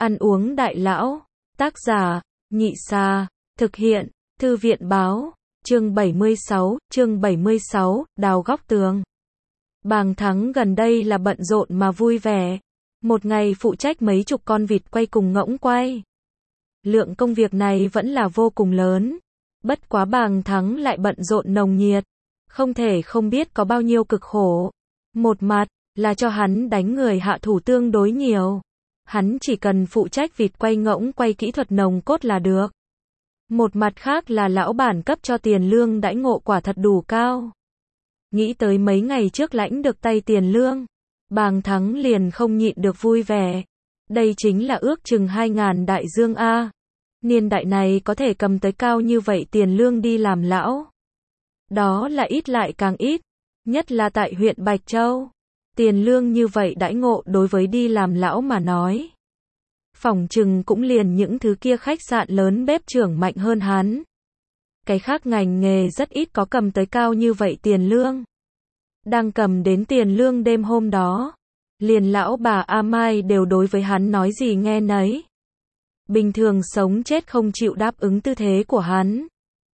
Ăn uống đại lão. Tác giả, Nhị Sa. Thực hiện, Thư viện báo. Chương 76, đào góc tường. Bàng Thắng gần đây là bận rộn mà vui vẻ. Một ngày phụ trách mấy chục con vịt quay cùng ngỗng quay. Lượng công việc này vẫn là vô cùng lớn. Bất quá Bàng Thắng lại bận rộn nồng nhiệt. Không thể không biết có bao nhiêu cực khổ. Một mặt là cho hắn đánh người hạ thủ tương đối nhiều. Hắn chỉ cần phụ trách vịt quay ngỗng quay kỹ thuật nồng cốt là được. Một mặt khác là lão bản cấp cho tiền lương đãi ngộ quả thật đủ cao. Nghĩ tới mấy ngày trước lãnh được tay tiền lương, Bàng Thắng liền không nhịn được vui vẻ. Đây chính là ước chừng 2.000 đại dương A. Niên đại này có thể cầm tới cao như vậy tiền lương đi làm lão. Đó là ít lại càng ít, nhất là tại huyện Bạch Châu. Tiền lương như vậy đãi ngộ đối với đi làm lão mà nói. Phỏng chừng cũng liền những thứ kia khách sạn lớn bếp trưởng mạnh hơn hắn. Cái khác ngành nghề rất ít có cầm tới cao như vậy tiền lương. Đang cầm đến tiền lương đêm hôm đó, liền lão bà A Mai đều đối với hắn nói gì nghe nấy. Bình thường sống chết không chịu đáp ứng tư thế của hắn.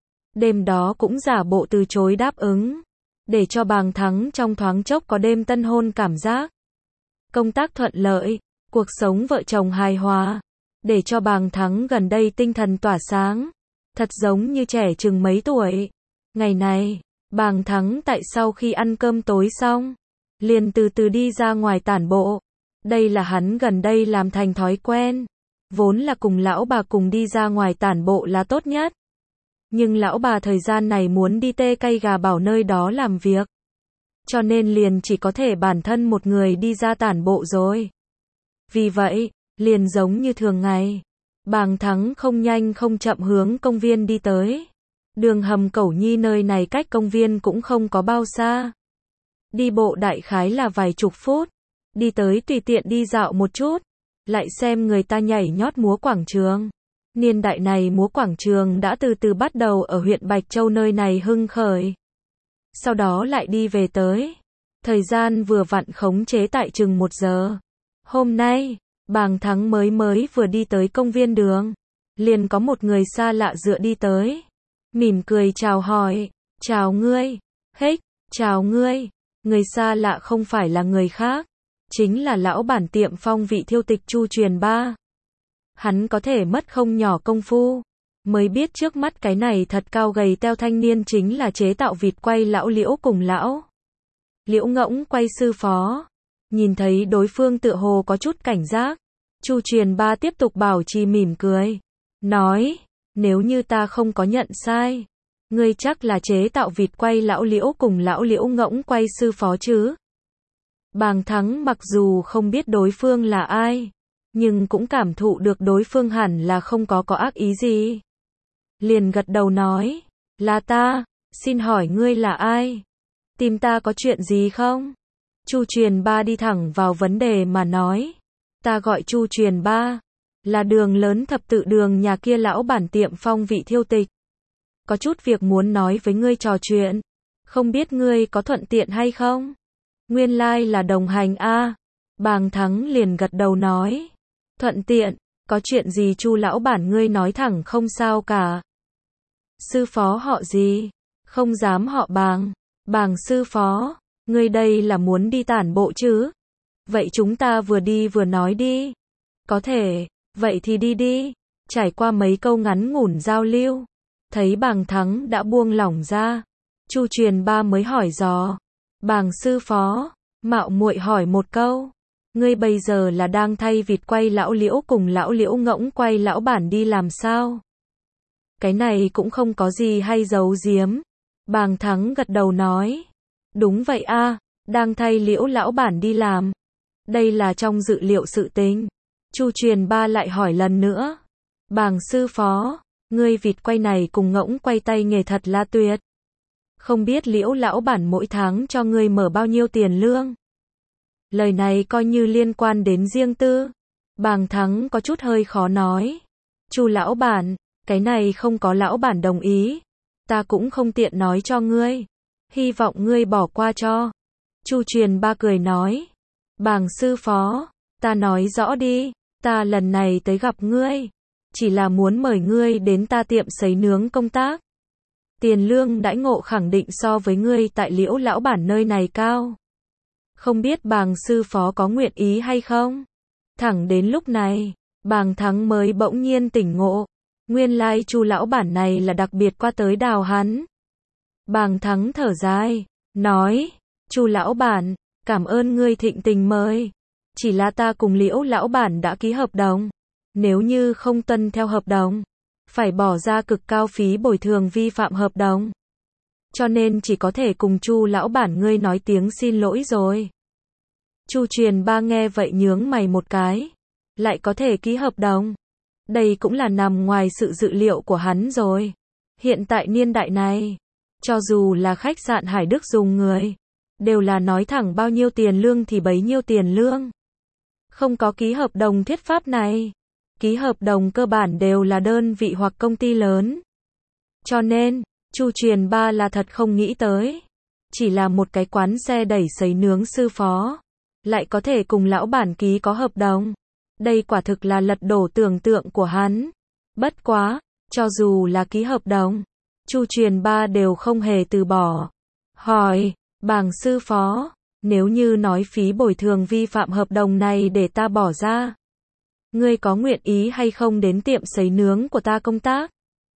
Đêm đó cũng giả bộ từ chối đáp ứng, để cho Bàng Thắng trong thoáng chốc có đêm tân hôn cảm giác. Công tác thuận lợi, cuộc sống vợ chồng hài hòa, để cho Bàng Thắng gần đây tinh thần tỏa sáng, thật giống như trẻ chừng mấy tuổi. Ngày này, Bàng Thắng tại sau khi ăn cơm tối xong, liền từ từ đi ra ngoài tản bộ. Đây là hắn gần đây làm thành thói quen, vốn là cùng lão bà cùng đi ra ngoài tản bộ là tốt nhất. Nhưng lão bà thời gian này muốn đi tê cây gà bảo nơi đó làm việc. Cho nên liền chỉ có thể bản thân một người đi ra tản bộ rồi. Vì vậy, liền giống như thường ngày, Bàng Thắng không nhanh không chậm hướng công viên đi tới. Đường hầm Cẩu Nhi nơi này cách công viên cũng không có bao xa. Đi bộ đại khái là vài chục phút. Đi tới tùy tiện đi dạo một chút, lại xem người ta nhảy nhót múa quảng trường. Niên đại này múa quảng trường đã từ từ bắt đầu ở huyện Bạch Châu nơi này hưng khởi. Sau đó lại đi về tới. Thời gian vừa vặn khống chế tại chừng 1 giờ. Hôm nay, Bàng Thắng mới vừa đi tới công viên đường. Liền có một người xa lạ dựa đi tới. Mỉm cười chào hỏi. Chào ngươi. Hếch, chào ngươi. Người xa lạ không phải là người khác. Chính là lão bản tiệm phong vị thiêu tịch Chu Truyền Ba. Hắn có thể mất không nhỏ công phu. Mới biết trước mắt cái này thật cao gầy teo thanh niên chính là chế tạo vịt quay lão Liễu cùng lão Liễu ngỗng quay sư phó. Nhìn thấy đối phương tựa hồ có chút cảnh giác, Chu Truyền Ba tiếp tục bảo trì mỉm cười. Nói, nếu như ta không có nhận sai, ngươi chắc là chế tạo vịt quay lão Liễu cùng lão Liễu ngỗng quay sư phó chứ? Bàng Thắng mặc dù không biết đối phương là ai, nhưng cũng cảm thụ được đối phương hẳn là không có ác ý gì. Liền gật đầu nói, là ta, xin hỏi ngươi là ai? Tìm ta có chuyện gì không? Chu Truyền Ba đi thẳng vào vấn đề mà nói, ta gọi Chu Truyền Ba, là đường lớn thập tự đường nhà kia lão bản tiệm phong vị thiêu tịch. Có chút việc muốn nói với ngươi trò chuyện, không biết ngươi có thuận tiện hay không? Nguyên lai là đồng hành a. Bàng Thắng liền gật đầu nói, thuận tiện, có chuyện gì Chu lão bản ngươi nói thẳng không sao cả. Sư phó họ gì? Không dám họ Bàng. Bàng sư phó, ngươi đây là muốn đi tản bộ chứ? Vậy chúng ta vừa đi vừa nói đi. Có thể, vậy thì đi đi. Trải qua mấy câu ngắn ngủn giao lưu, thấy Bàng Thắng đã buông lỏng ra, Chu Truyền Ba mới hỏi dò, Bàng sư phó, mạo muội hỏi một câu, ngươi bây giờ là đang thay vịt quay lão Liễu cùng lão Liễu ngỗng quay lão bản đi làm sao? Cái này cũng không có gì hay giấu giếm. Bàng Thắng gật đầu nói, đúng vậy a, đang thay Liễu lão bản đi làm. Đây là trong dự liệu sự tình. Chu Truyền Ba lại hỏi lần nữa, Bàng sư phó, ngươi vịt quay này cùng ngỗng quay tay nghề thật là tuyệt. Không biết Liễu lão bản mỗi tháng cho ngươi mở bao nhiêu tiền lương? Lời này coi như liên quan đến riêng tư. Bàng Thắng có chút hơi khó nói. Chu lão bản, cái này không có lão bản đồng ý, ta cũng không tiện nói cho ngươi. Hy vọng ngươi bỏ qua cho. Chu Truyền Ba cười nói, Bàng sư phó, ta nói rõ đi. Ta lần này tới gặp ngươi, chỉ là muốn mời ngươi đến ta tiệm sấy nướng công tác. Tiền lương đãi ngộ khẳng định so với ngươi tại Liễu lão bản nơi này cao. Không biết Bàng sư phó có nguyện ý hay không? Thẳng đến lúc này, Bàng Thắng mới bỗng nhiên tỉnh ngộ. Nguyên lai Chu lão bản này là đặc biệt qua tới đào hắn. Bàng Thắng thở dài, nói, Chu lão bản, cảm ơn ngươi thịnh tình mời. Chỉ là ta cùng Liễu lão bản đã ký hợp đồng. Nếu như không tuân theo hợp đồng, phải bỏ ra cực cao phí bồi thường vi phạm hợp đồng. Cho nên chỉ có thể cùng Chu lão bản ngươi nói tiếng xin lỗi rồi. Chu Truyền Ba nghe vậy nhướng mày một cái. Lại có thể ký hợp đồng. Đây cũng là nằm ngoài sự dự liệu của hắn rồi. Hiện tại niên đại này, cho dù là khách sạn Hải Đức dùng người, đều là nói thẳng bao nhiêu tiền lương thì bấy nhiêu tiền lương. Không có ký hợp đồng thuyết pháp này. Ký hợp đồng cơ bản đều là đơn vị hoặc công ty lớn. Cho nên, Chu Truyền Ba là thật không nghĩ tới. Chỉ là một cái quán xe đẩy sấy nướng sư phó. Lại có thể cùng lão bản ký có hợp đồng. Đây quả thực là lật đổ tưởng tượng của hắn. Bất quá, cho dù là ký hợp đồng, Chu Truyền Ba đều không hề từ bỏ. Hỏi, Bàng sư phó, nếu như nói phí bồi thường vi phạm hợp đồng này để ta bỏ ra, ngươi có nguyện ý hay không đến tiệm sấy nướng của ta công tác?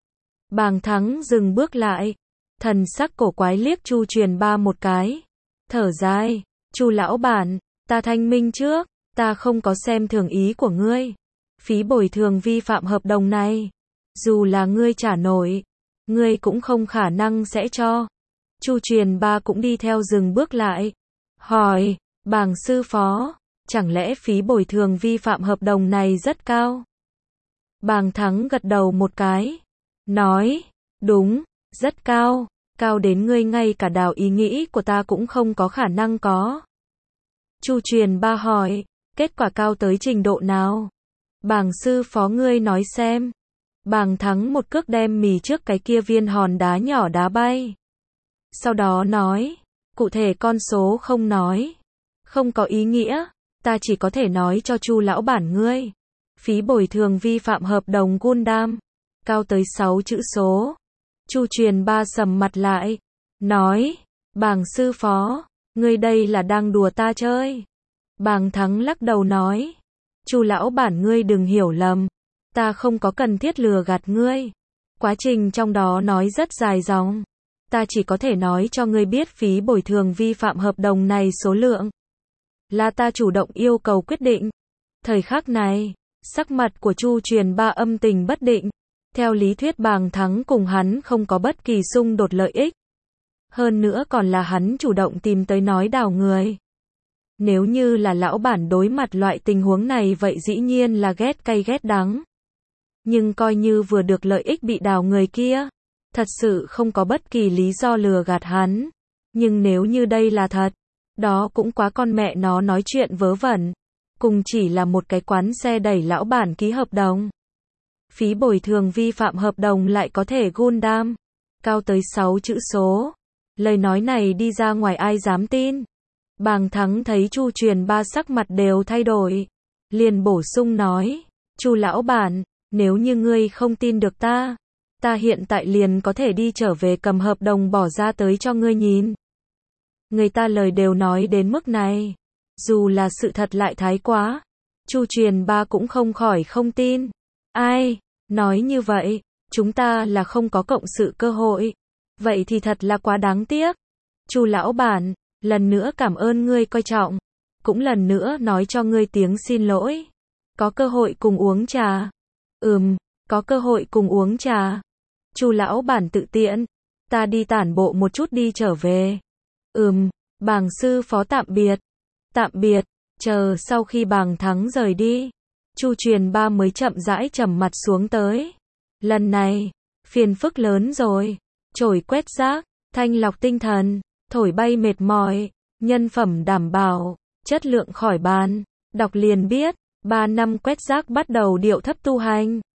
Bàng Thắng dừng bước lại, thần sắc cổ quái liếc Chu Truyền Ba một cái, thở dài, Chu lão bản, ta thanh minh trước, ta không có xem thường ý của ngươi. Phí bồi thường vi phạm hợp đồng này, dù là ngươi trả nổi, ngươi cũng không khả năng sẽ cho. Chu Truyền Ba cũng đi theo dừng bước lại, hỏi, Bàng sư phó, chẳng lẽ phí bồi thường vi phạm hợp đồng này rất cao? Bàng Thắng gật đầu một cái, nói, đúng, rất cao, cao đến ngươi ngay cả đào ý nghĩ của ta cũng không có khả năng có. Chu Truyền Ba hỏi, kết quả cao tới trình độ nào? Bàng sư phó ngươi nói xem. Bàng Thắng một cước đem mì trước cái kia viên hòn đá nhỏ đá bay. Sau đó nói, cụ thể con số không nói. Không có ý nghĩa, ta chỉ có thể nói cho Chu lão bản ngươi. Phí bồi thường vi phạm hợp đồng Gundam, cao tới 6 chữ số. Chu Truyền Ba sầm mặt lại, nói, Bàng sư phó, ngươi đây là đang đùa ta chơi. Bàng Thắng lắc đầu nói, Chu lão bản ngươi đừng hiểu lầm, ta không có cần thiết lừa gạt ngươi. Quá trình trong đó nói rất dài dòng, ta chỉ có thể nói cho ngươi biết phí bồi thường vi phạm hợp đồng này số lượng. Là ta chủ động yêu cầu quyết định. Thời khắc này, sắc mặt của Chu Truyền Ba âm tình bất định. Theo lý thuyết Bàng Thắng cùng hắn không có bất kỳ xung đột lợi ích. Hơn nữa còn là hắn chủ động tìm tới nói đào người. Nếu như là lão bản đối mặt loại tình huống này vậy dĩ nhiên là ghét cay ghét đắng. Nhưng coi như vừa được lợi ích bị đào người kia, thật sự không có bất kỳ lý do lừa gạt hắn. Nhưng nếu như đây là thật, đó cũng quá con mẹ nó nói chuyện vớ vẩn. Cùng chỉ là một cái quán xe đẩy lão bản ký hợp đồng. Phí bồi thường vi phạm hợp đồng lại có thể Gundam, cao tới 6 chữ số. Lời nói này đi ra ngoài ai dám tin. Bàng Thắng thấy Chu Truyền Ba sắc mặt đều thay đổi, liền bổ sung nói, Chu lão bản, nếu như ngươi không tin được ta hiện tại liền có thể đi trở về cầm hợp đồng bỏ ra tới cho ngươi nhìn. Người ta lời đều nói đến mức này, dù là sự thật lại thái quá, Chu Truyền Ba cũng không khỏi không tin. Ai, nói như vậy, chúng ta là không có cộng sự cơ hội. Vậy thì thật là quá đáng tiếc. Chu lão bản, lần nữa cảm ơn ngươi coi trọng, cũng lần nữa nói cho ngươi tiếng xin lỗi. Có cơ hội cùng uống trà. Có cơ hội cùng uống trà. Chu lão bản tự tiện, ta đi tản bộ một chút đi trở về. Bàng sư phó tạm biệt. Tạm biệt. Chờ sau khi Bàng Thắng rời đi, Chu Truyền Ba mới chậm rãi trầm mặt xuống tới. Lần này, phiền phức lớn rồi. Chổi quét rác, thanh lọc tinh thần, thổi bay mệt mỏi, nhân phẩm đảm bảo, chất lượng khỏi bàn. Đọc liền biết, 3 năm quét rác bắt đầu điệu thấp tu hành.